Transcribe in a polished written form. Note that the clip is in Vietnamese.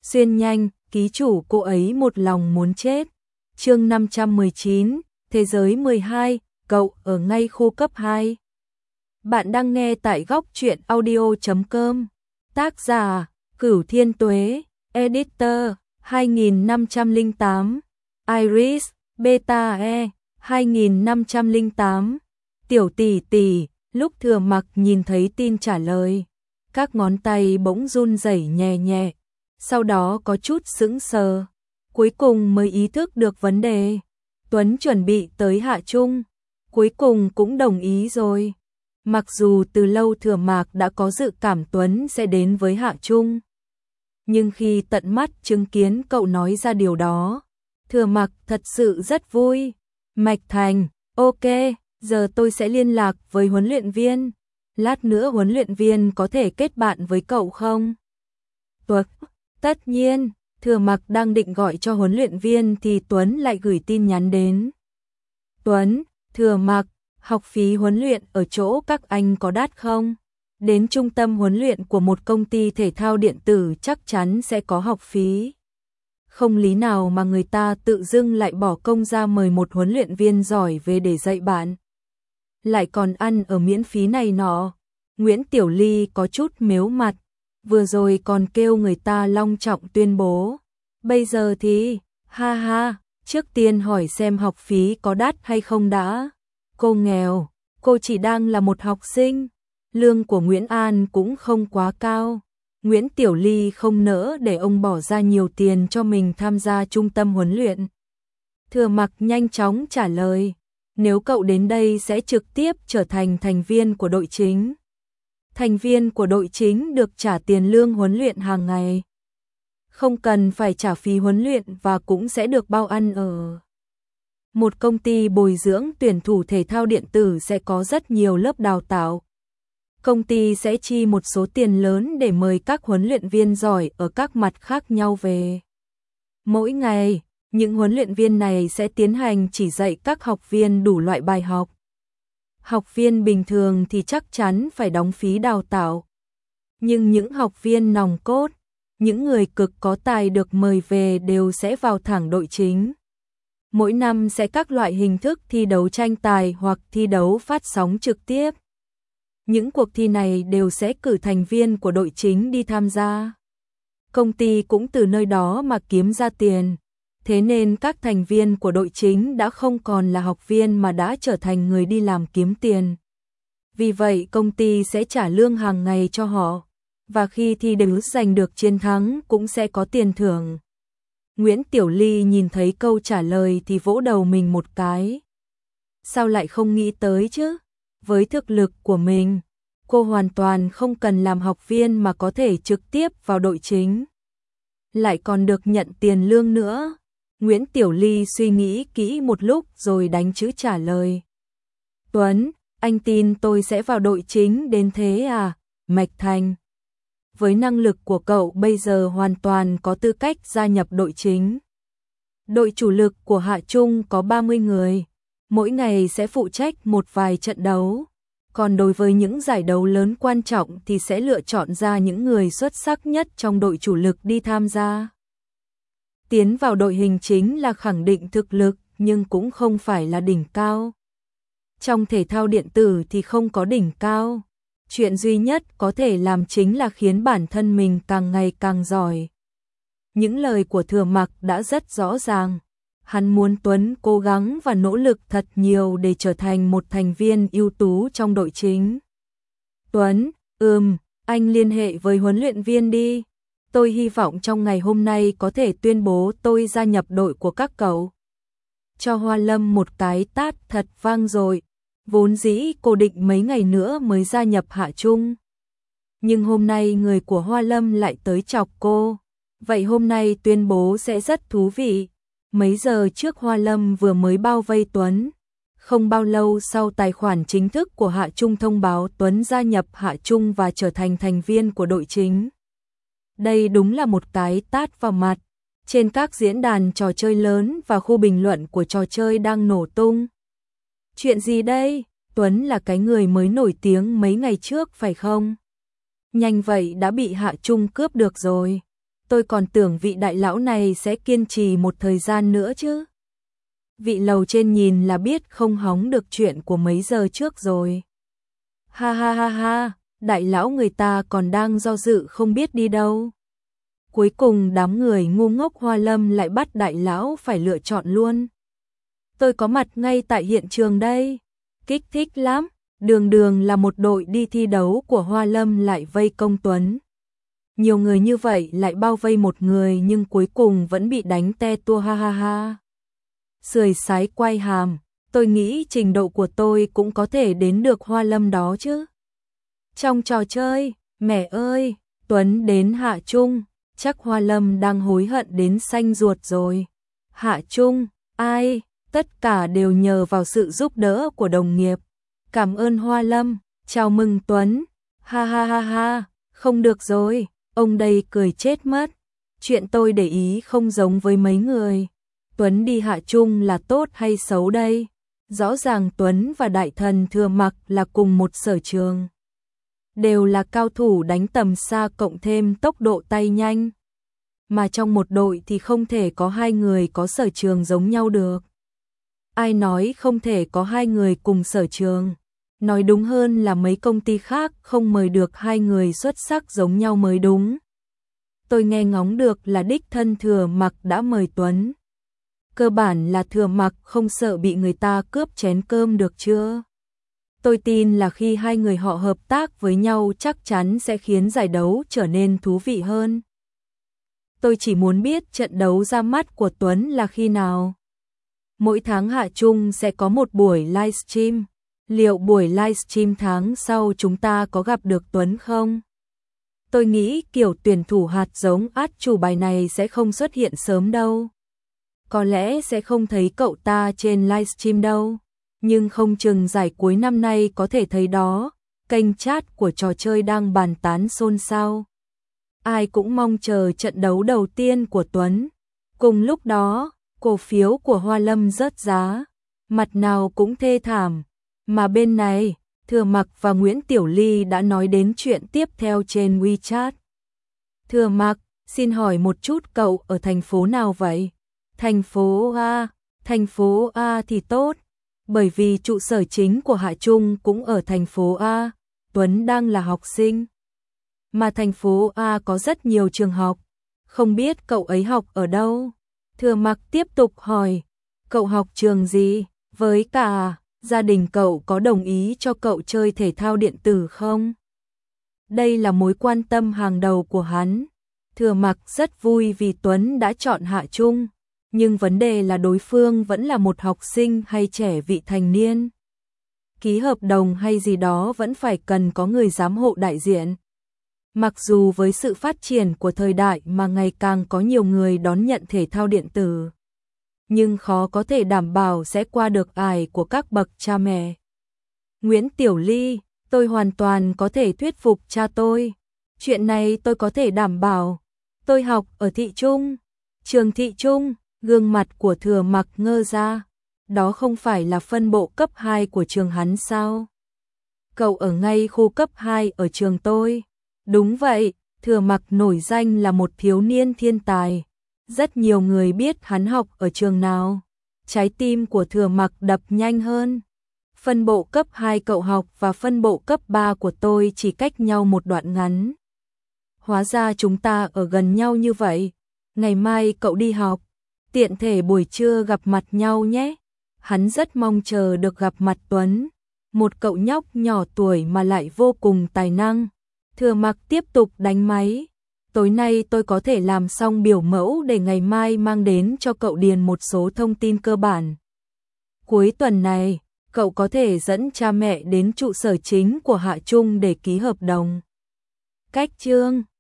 Xuyên nhanh, ký chủ cô ấy một lòng muốn chết. Chương 519, Thế giới 12, cậu ở ngay khu cấp 2. Bạn đang nghe tại góc truyện audio.com. Tác giả, Cửu Thiên Tuế, Editor, 2508, Iris, Beta E, 2508. Tiểu tỷ tỷ, lúc Thừa Mặc nhìn thấy tin trả lời, các ngón tay bỗng run rẩy nhẹ nhẹ, sau đó có chút sững sờ, cuối cùng mới ý thức được vấn đề. Tuấn chuẩn bị tới Hạ Trung, cuối cùng cũng đồng ý rồi. Mặc dù từ lâu Thừa Mạc đã có dự cảm Tuấn sẽ đến với Hạ Trung, nhưng khi tận mắt chứng kiến cậu nói ra điều đó, Thừa Mạc thật sự rất vui. Mạch Thành, ok, giờ tôi sẽ liên lạc với huấn luyện viên. Lát nữa huấn luyện viên có thể kết bạn với cậu không? Tuật, tất nhiên. Thừa Mặc đang định gọi cho huấn luyện viên thì Tuấn lại gửi tin nhắn đến. Tuấn, Thừa Mặc, học phí huấn luyện ở chỗ các anh có đắt không? Đến trung tâm huấn luyện của một công ty thể thao điện tử chắc chắn sẽ có học phí. Không lý nào mà người ta tự dưng lại bỏ công ra mời một huấn luyện viên giỏi về để dạy bạn. Lại còn ăn ở miễn phí này nọ. Nguyễn Tiểu Ly có chút mếu mặt. Vừa rồi còn kêu người ta long trọng tuyên bố. Bây giờ thì, ha ha, trước tiên hỏi xem học phí có đắt hay không đã. Cô nghèo, cô chỉ đang là một học sinh. Lương của Nguyễn An cũng không quá cao. Nguyễn Tiểu Ly không nỡ để ông bỏ ra nhiều tiền cho mình tham gia trung tâm huấn luyện. Thừa Mặc nhanh chóng trả lời, nếu cậu đến đây sẽ trực tiếp trở thành thành viên của đội chính. Thành viên của đội chính được trả tiền lương huấn luyện hàng ngày. Không cần phải trả phí huấn luyện và cũng sẽ được bao ăn ở. Một công ty bồi dưỡng tuyển thủ thể thao điện tử sẽ có rất nhiều lớp đào tạo. Công ty sẽ chi một số tiền lớn để mời các huấn luyện viên giỏi ở các mặt khác nhau về. Mỗi ngày, những huấn luyện viên này sẽ tiến hành chỉ dạy các học viên đủ loại bài học. Học viên bình thường thì chắc chắn phải đóng phí đào tạo. Nhưng những học viên nòng cốt, những người cực có tài được mời về đều sẽ vào thẳng đội chính. Mỗi năm sẽ các loại hình thức thi đấu tranh tài hoặc thi đấu phát sóng trực tiếp. Những cuộc thi này đều sẽ cử thành viên của đội chính đi tham gia. Công ty cũng từ nơi đó mà kiếm ra tiền. Thế nên các thành viên của đội chính đã không còn là học viên mà đã trở thành người đi làm kiếm tiền. Vì vậy công ty sẽ trả lương hàng ngày cho họ. Và khi thi đấu giành được chiến thắng cũng sẽ có tiền thưởng. Nguyễn Tiểu Ly nhìn thấy câu trả lời thì vỗ đầu mình một cái. Sao lại không nghĩ tới chứ? Với thực lực của mình, cô hoàn toàn không cần làm học viên mà có thể trực tiếp vào đội chính. Lại còn được nhận tiền lương nữa. Nguyễn Tiểu Ly suy nghĩ kỹ một lúc rồi đánh chữ trả lời. Tuấn, anh tin tôi sẽ vào đội chính đến thế à? Mạch Thành, với năng lực của cậu bây giờ hoàn toàn có tư cách gia nhập đội chính. Đội chủ lực của Hạ Trung có 30 người, mỗi ngày sẽ phụ trách một vài trận đấu. Còn đối với những giải đấu lớn quan trọng thì sẽ lựa chọn ra những người xuất sắc nhất trong đội chủ lực đi tham gia. Tiến vào đội hình chính là khẳng định thực lực nhưng cũng không phải là đỉnh cao. Trong thể thao điện tử thì không có đỉnh cao. Chuyện duy nhất có thể làm chính là khiến bản thân mình càng ngày càng giỏi. Những lời của Thừa Mặc đã rất rõ ràng. Hắn muốn Tuấn cố gắng và nỗ lực thật nhiều để trở thành một thành viên ưu tú trong đội chính. Tuấn, anh liên hệ với huấn luyện viên đi. Tôi hy vọng trong ngày hôm nay có thể tuyên bố tôi gia nhập đội của các cậu. Cho Hoa Lâm một cái tát thật vang dội. Vốn dĩ cô định mấy ngày nữa mới gia nhập Hạ Trung. Nhưng hôm nay người của Hoa Lâm lại tới chọc cô. Vậy hôm nay tuyên bố sẽ rất thú vị. Mấy giờ trước Hoa Lâm vừa mới bao vây Tuấn. Không bao lâu sau tài khoản chính thức của Hạ Trung thông báo Tuấn gia nhập Hạ Trung và trở thành thành viên của đội chính. Đây đúng là một cái tát vào mặt. Trên các diễn đàn trò chơi lớn và khu bình luận của trò chơi đang nổ tung. Chuyện gì đây? Tuấn là cái người mới nổi tiếng mấy ngày trước phải không? Nhanh vậy đã bị Hạ Trung cướp được rồi. tôi còn tưởng vị đại lão này sẽ kiên trì một thời gian nữa chứ. Vị lầu trên nhìn là biết không hóng được chuyện của mấy giờ trước rồi. Ha ha ha ha, đại lão người ta còn đang do dự không biết đi đâu. Cuối cùng đám người ngu ngốc Hoa Lâm lại bắt đại lão phải lựa chọn luôn. Tôi có mặt ngay tại hiện trường đây. Kích thích lắm. Đường đường là một đội đi thi đấu của Hoa Lâm lại vây công Tuấn. Nhiều người như vậy lại bao vây một người nhưng cuối cùng vẫn bị đánh te tua ha ha ha. Sưởi sái quay hàm, tôi nghĩ trình độ của tôi cũng có thể đến được Hoa Lâm đó chứ. Trong trò chơi, mẹ ơi, Tuấn đến Hạ Trung, chắc Hoa Lâm đang hối hận đến xanh ruột rồi. Hạ Trung, ai, tất cả đều nhờ vào sự giúp đỡ của đồng nghiệp. Cảm ơn Hoa Lâm, chào mừng Tuấn, ha ha ha ha, không được rồi, ông đây cười chết mất. Chuyện tôi để ý không giống với mấy người. Tuấn đi Hạ Trung là tốt hay xấu đây? Rõ ràng Tuấn và đại thần Thừa Mặc là cùng một sở trường. Đều là cao thủ đánh tầm xa cộng thêm tốc độ tay nhanh. Mà trong một đội thì không thể có hai người có sở trường giống nhau được. Ai nói không thể có hai người cùng sở trường? Nói đúng hơn là mấy công ty khác không mời được hai người xuất sắc giống nhau mới đúng. Tôi nghe ngóng được là đích thân Thừa Mặc đã mời Tuấn. Cơ bản là Thừa Mặc không sợ bị người ta cướp chén cơm được chưa? Tôi tin là khi hai người họ hợp tác với nhau chắc chắn sẽ khiến giải đấu trở nên thú vị hơn. Tôi chỉ muốn biết trận đấu ra mắt của Tuấn là khi nào. Mỗi tháng Hạ Trung sẽ có một buổi livestream. Liệu buổi livestream tháng sau chúng ta có gặp được Tuấn không? Tôi nghĩ kiểu tuyển thủ hạt giống át chủ bài này sẽ không xuất hiện sớm đâu. Có lẽ sẽ không thấy cậu ta trên livestream đâu. Nhưng không chừng giải cuối năm nay có thể thấy đó. Kênh chat của trò chơi đang bàn tán xôn xao. Ai cũng mong chờ trận đấu đầu tiên của Tuấn. Cùng lúc đó, cổ phiếu của Hoa Lâm rớt giá. Mặt nào cũng thê thảm. Mà bên này, Thừa Mặc và Nguyễn Tiểu Ly đã nói đến chuyện tiếp theo trên WeChat. Thừa Mặc, xin hỏi một chút cậu ở thành phố nào vậy? Thành phố A, thành phố A thì tốt. Bởi vì trụ sở chính của Hạ Trung cũng ở thành phố A, Tuấn đang là học sinh. Mà thành phố A có rất nhiều trường học, không biết cậu ấy học ở đâu? Thừa Mặc tiếp tục hỏi, cậu học trường gì? Với cả, gia đình cậu có đồng ý cho cậu chơi thể thao điện tử không? Đây là mối quan tâm hàng đầu của hắn. Thừa Mặc rất vui vì Tuấn đã chọn Hạ Trung. Nhưng vấn đề là đối phương vẫn là một học sinh hay trẻ vị thành niên. Ký hợp đồng hay gì đó vẫn phải cần có người giám hộ đại diện. Mặc dù với sự phát triển của thời đại mà ngày càng có nhiều người đón nhận thể thao điện tử, nhưng khó có thể đảm bảo sẽ qua được ải của các bậc cha mẹ. Nguyễn Tiểu Ly, tôi hoàn toàn có thể thuyết phục cha tôi. Chuyện này tôi có thể đảm bảo. Tôi học ở thị trung, trường thị trung. Gương mặt của Thừa Mặc ngơ ra. Đó không phải là phân bộ cấp 2 của trường hắn sao? Cậu ở ngay khu cấp 2 ở trường tôi. Đúng vậy, Thừa Mặc nổi danh là một thiếu niên thiên tài. Rất nhiều người biết hắn học ở trường nào. Trái tim của Thừa Mặc đập nhanh hơn. Phân bộ cấp 2 cậu học và phân bộ cấp 3 của tôi chỉ cách nhau một đoạn ngắn. Hóa ra chúng ta ở gần nhau như vậy. Ngày mai cậu đi học. Tiện thể buổi trưa gặp mặt nhau nhé. Hắn rất mong chờ được gặp mặt Tuấn. Một cậu nhóc nhỏ tuổi mà lại vô cùng tài năng. Thừa Mặc tiếp tục đánh máy. Tối nay tôi có thể làm xong biểu mẫu để ngày mai mang đến cho cậu điền một số thông tin cơ bản. Cuối tuần này, cậu có thể dẫn cha mẹ đến trụ sở chính của Hạ Trung để ký hợp đồng. Cách chương